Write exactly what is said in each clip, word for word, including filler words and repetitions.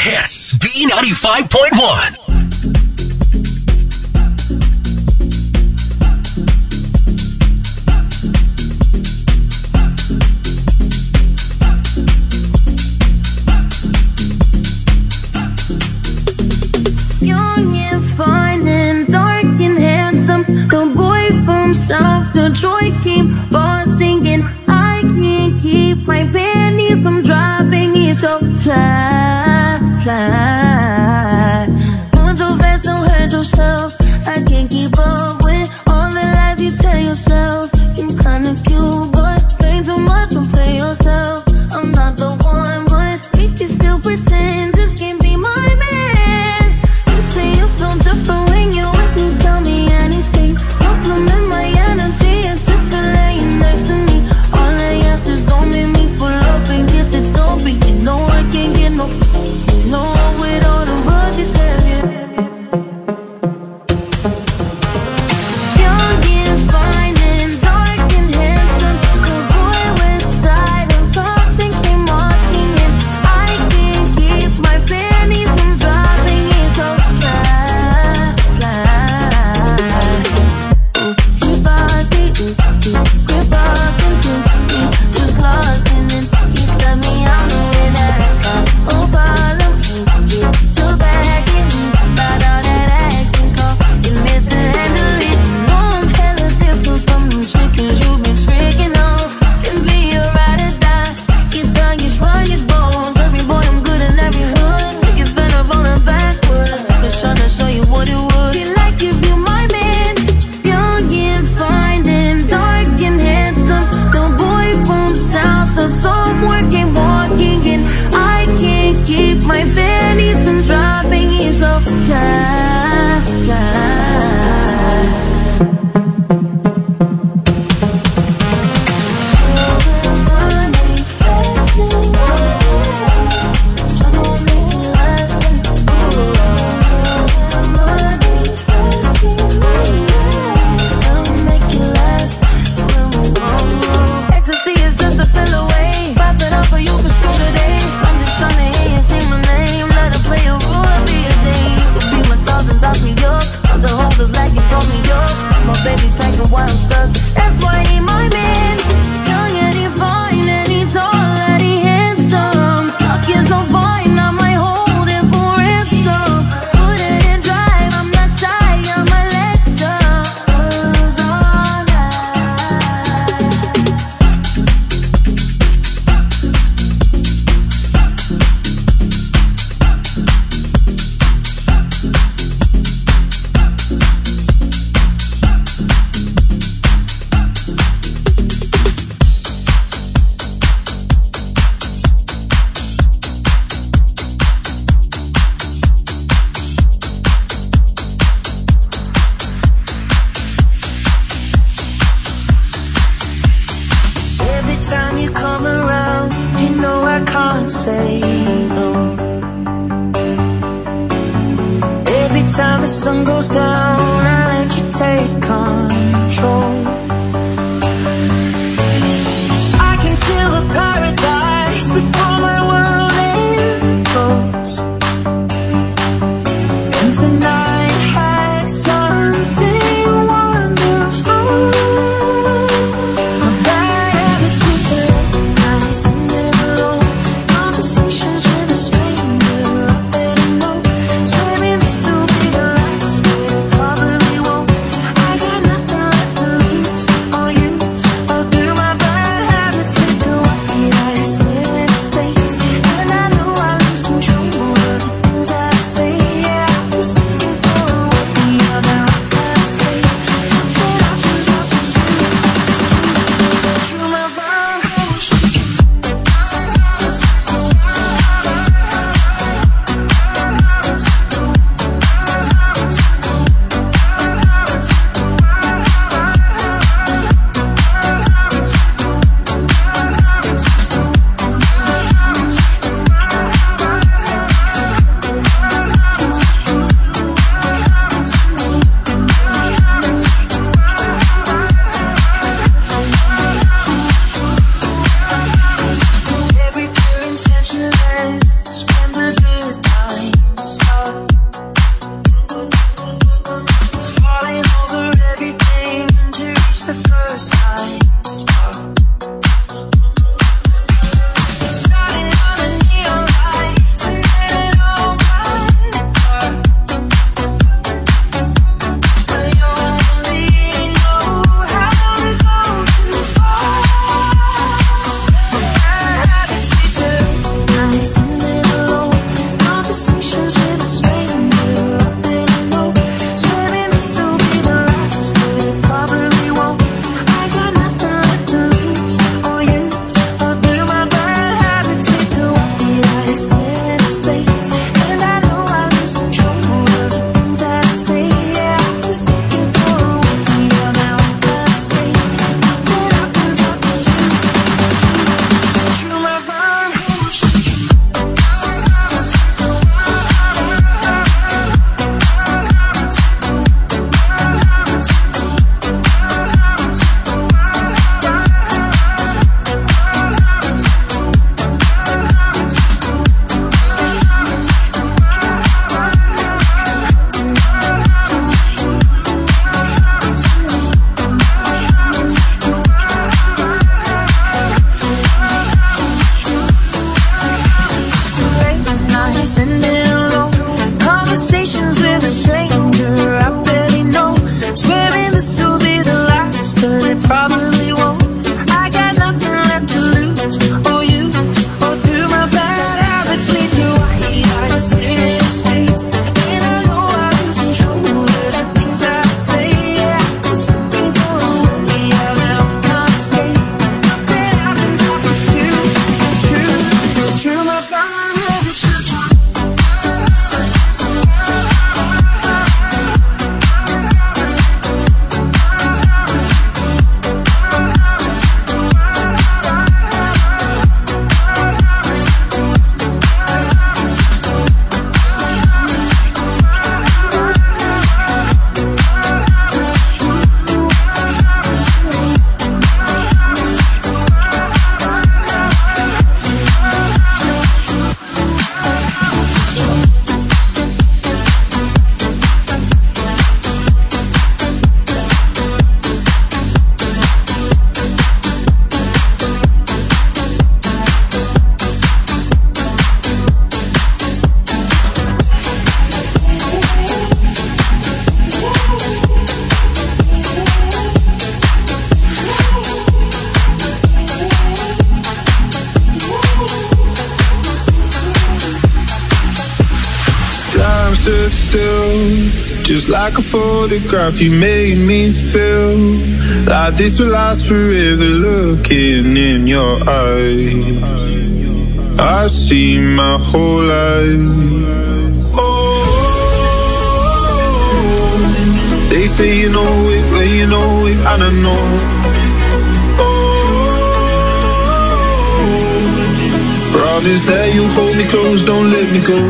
hits. B ninety-five point one. South Detroit, keep on singing. I can't keep my panties from dropping. It's so fly, fly. Moving so fast, don't hurt yourself. I can't keep up with all the lies you tell yourself. You kinda cute, but play too much, don't play yourself. I'm not the one, but we can still pretend this can't be my man. You say you feel different when you're with me, tell me anything. Compliment my energy, it's different laying next to me. All I ask is don't make me pull up and get the dope. You know I can't get no, no with all the rugged stuff, yeah. Young and fine and dark and handsome, the boy with side of thoughts and came walking in. I can't keep my panties from dropping. It's so fly, fly. Keep on seeing, grip up into me, just lost in it. He stuck me on the way that I got. Oh, problem, can't get too back in me. About all that action, call you Mister Handle It. No, I'm hella different from them chickens you been tricking on. Can be a ride or die. You thug, you strong, you bold. Every boy, I'm good in every hood. Make you fed up on the backwards. Take a shot to show you what it would be like if you my man. Young and fine and dark and handsome, the boy from south of somewhere came walking in. I can't keep my panties from dropping. He's so fly, fly. Ecstasy is just a pill away. Pop it up or you can screw today. I'm just trying to hear you say my name. Let her play a role, be a Jane. Could be my toss and top me up. Other holders like you throw me up. My baby packing while I'm stuck. That's why he my man. Young and he fine and he tall and he handsome. Talking so fine, I might hold it for ransom. Put it in drive, I'm not shy, I'm a lecture. Was all night. Every time you come around, you know I can't say no. Every time the sun goes down, I let you take control. I can feel the paradise before my world implodes. And tonight had something wonderful. My bad habits were weaponized and never alone. Conversations with a stranger I better know. Swearing this will be the last, but it probably won't. I got nothing sending low conversations with a stranger I barely know. Swearing this will be the last, but it probably won't. I got nothing left to lose or use, or do my bad habits lead to white mistakes? And I know I lose control of the things I say. Yeah, I was hoping for a way out, now I can't stay. Nothing happens after two. It's true, it's true, my God, it's true. Stood still, just like a photograph. You made me feel like this will last forever. Looking in your eyes, I see my whole life. Oh, they say you know it when you know it, and I know. Oh, promise that you'll hold me close, don't let me go.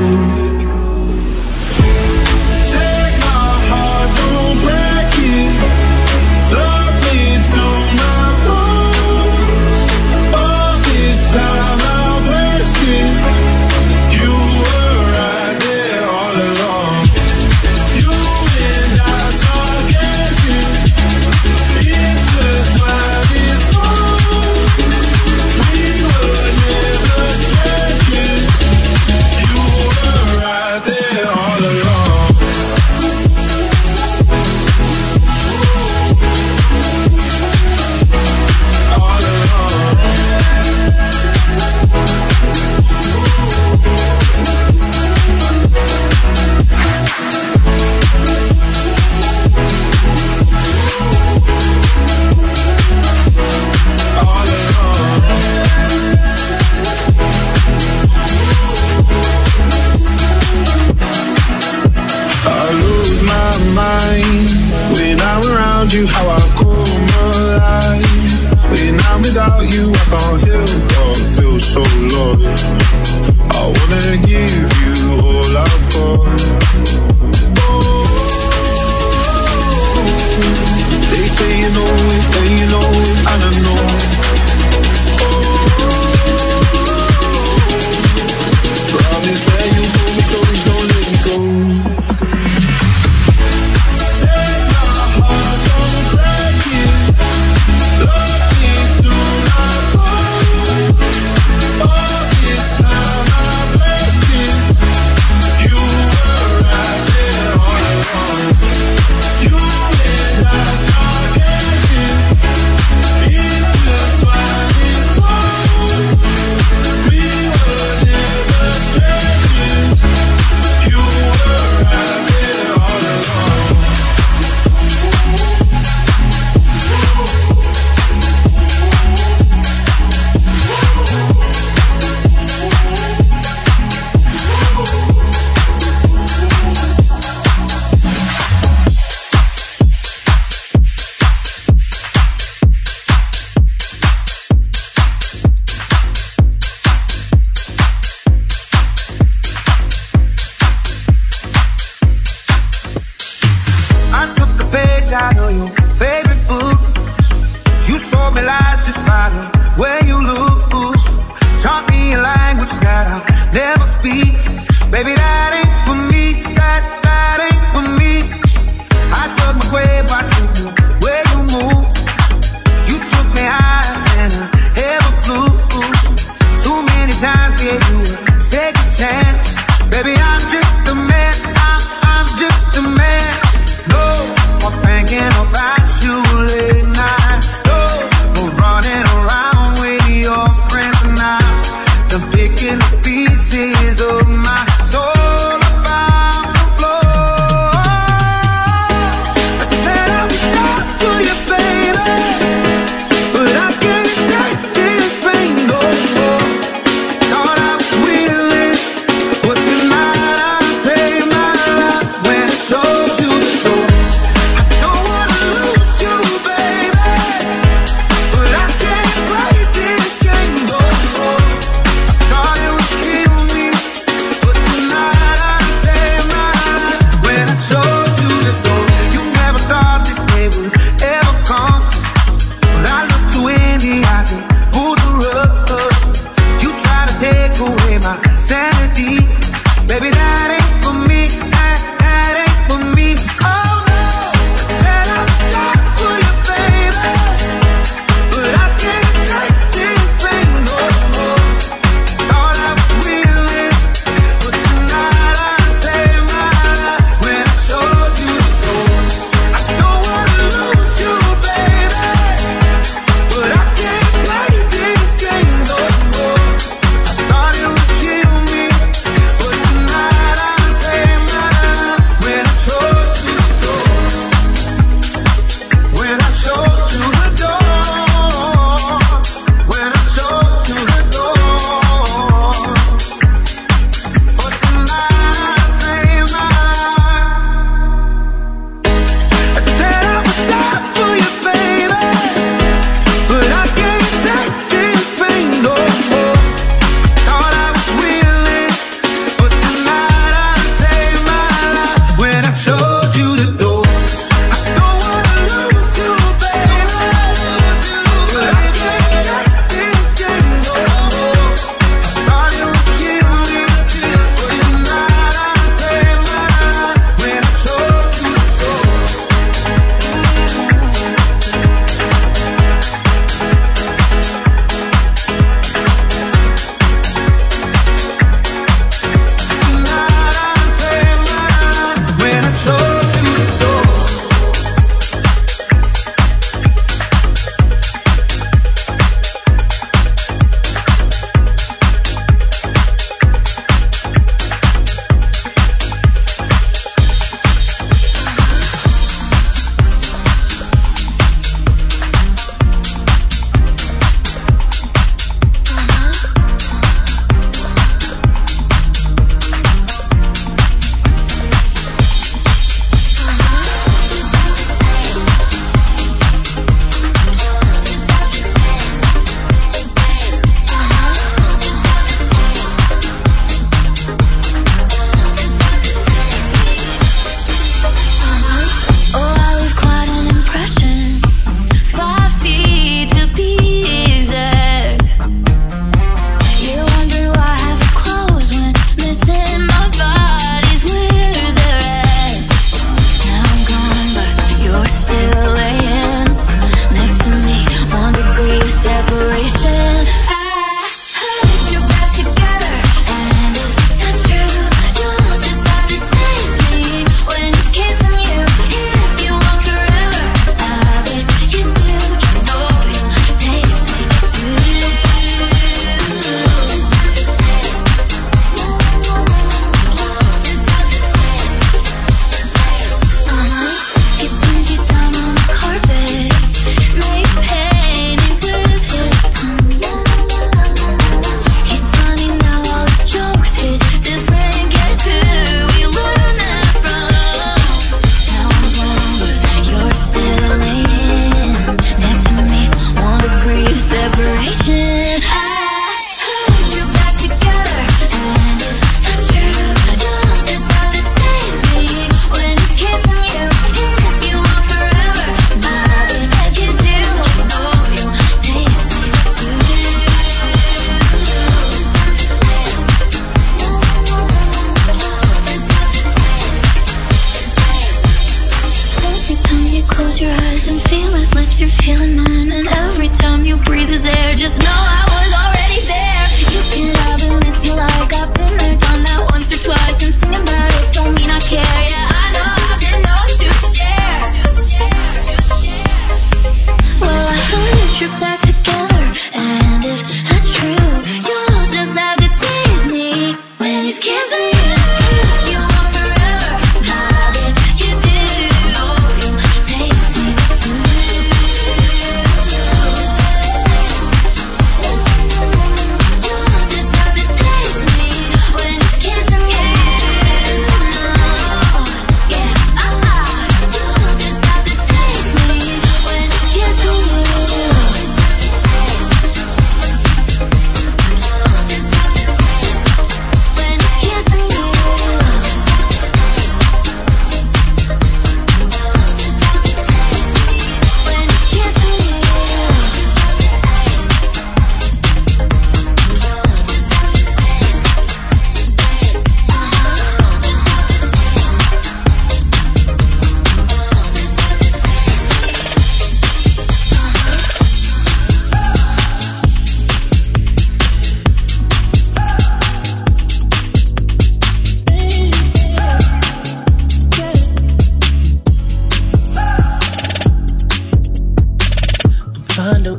You how I come alive. When I'm without you, I can't help but feel so lost. I wanna give you all I've got. Oh, they say you know it, and you know it, and I know. Oh, promise that you hold me close, don't let me go. Out of your favorite book, you saw me lies just by the way you look. Taught me a language that I'll never speak. Baby, that ain't for me. That that ain't for me. I dug my grave watching the way you move. You took me higher than I ever flew. Too many times gave you a second chance.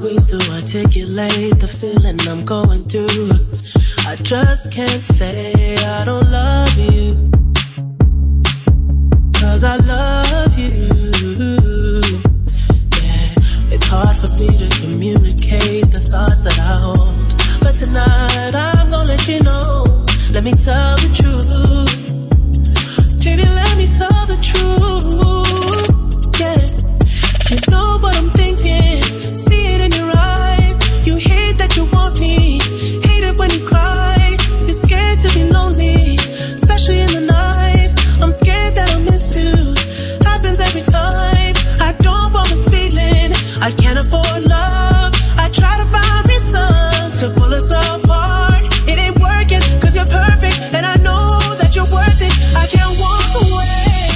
ways to articulate the feeling I'm going through. I just can't say I don't love you, 'cause I love you. Yeah, it's hard for me to communicate the thoughts that I hold, but tonight I'm gonna let you know. Let me tell the truth, baby, let me tell the truth. Yeah, you know what I'm thinking, see it in your eyes. You hate that you want me, hate it when you cry. You're scared to be lonely, especially in the night. I'm scared that I'll miss you, happens every time. I don't want this feeling, I can't afford love. I try to find reason to pull us apart. It ain't working, 'cause you're perfect, and I know that you're worth it. I can't walk away.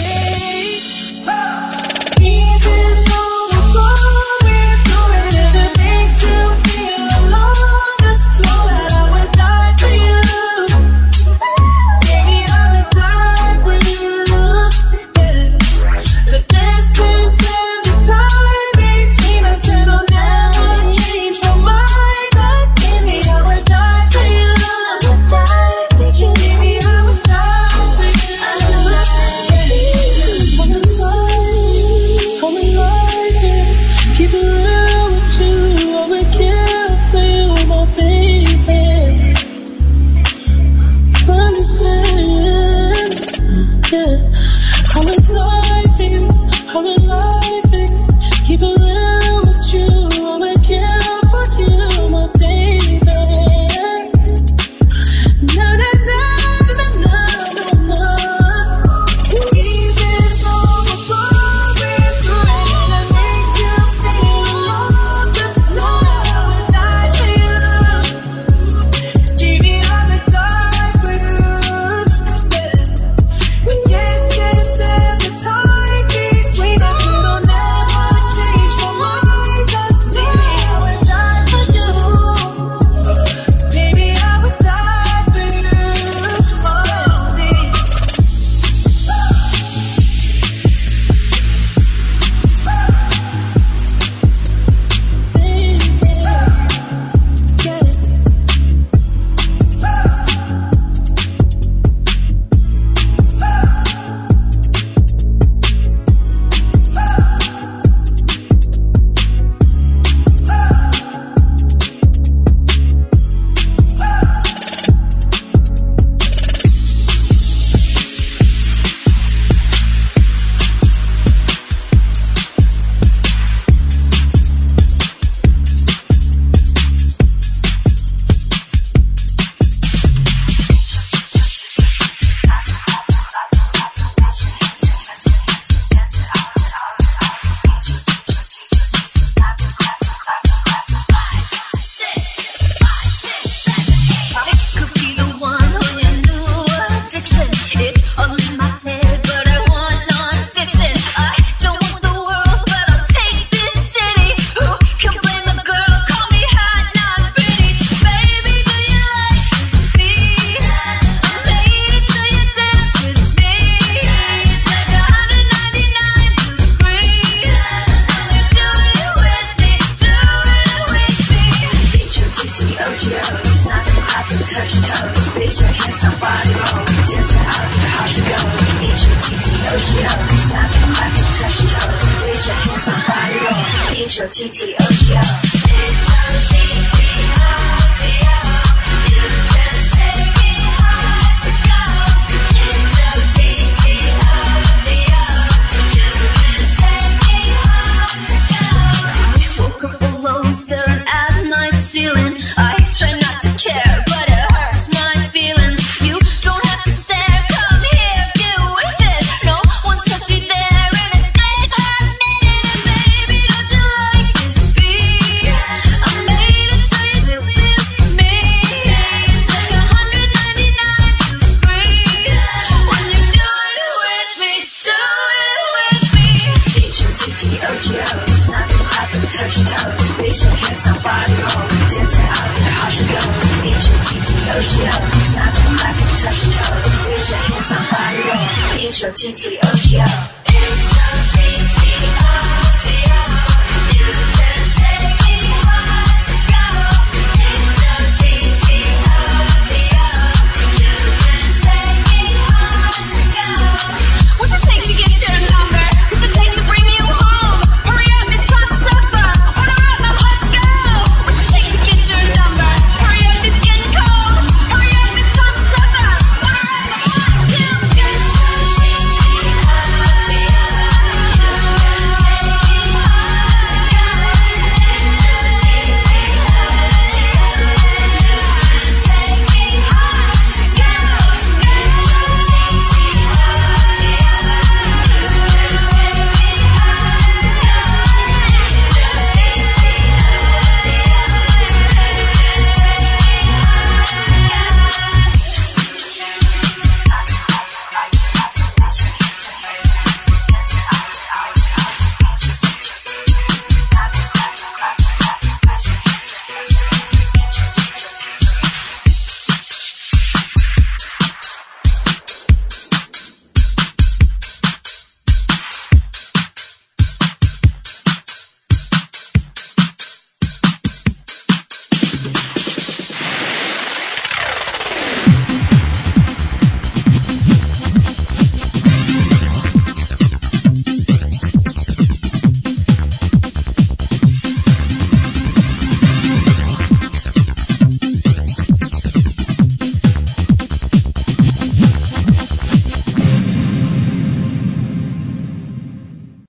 Even though we're going through it, if it makes you feel alone, just know that I would die for you. Baby, I would die for you. Yeah. The distance and the time between us, it'll never change my mind. 'Cause baby, I would die for you. I would die for you. Baby, I would die for you. I would die for you. I'm alive, I'm alive, yeah. Keep it real with you, I would kill for you, my baby. I'm just saying, yeah. I'm alive, baby, I'm alive, baby. Keep it real with you, I would kill for you, my baby. Na na na na na na na. Even though we're going through it, and it makes you feel alone, just know that I would die for you. Baby, I would die for you. Yeah. The distance and the time between us, it'll never change my mind. 'Cause baby, I would die for you. Baby, I would die for you. Oh, baby. I could be the one on your new addiction. It's all in my head, but I want non-fiction. I don't want the world, but I'll take this city. Who can blame a girl? Call me hot, not pretty. Baby, do you like this beat? I made it so you dance with me. It's like one hundred ninety-nine degrees. And you do it with me, do it with me. H O T T O G O, it's nothing I can touch your toes. Raise your hands, somebody roll. Dance it out, it's hard to go. H O T T O G O, it's nothing I can touch your toes. Raise your hands, somebody roll. H O T T O G O. H O T T O G O. You can take me hard to go. H O T T O G O. You can take me hard to go. I woke up alone, staring at my ceiling. I try not to care, but it hurts my feelings. You don't have to stare, come here, do with it. No one's touched me there in a day for a minute. And baby, don't you like this beat? I made it so you do this to me. It's like one hundred ninety-nine degrees. When you do it with me, do it with me. H O T T O G O, it's nothing I can touch your toes. Raise your hands, somebody roll. Dance it out, it's hard to go. H O T T O G O, it's nothing I can touch your toes. Raise your hands, somebody roll. H O T T O G O.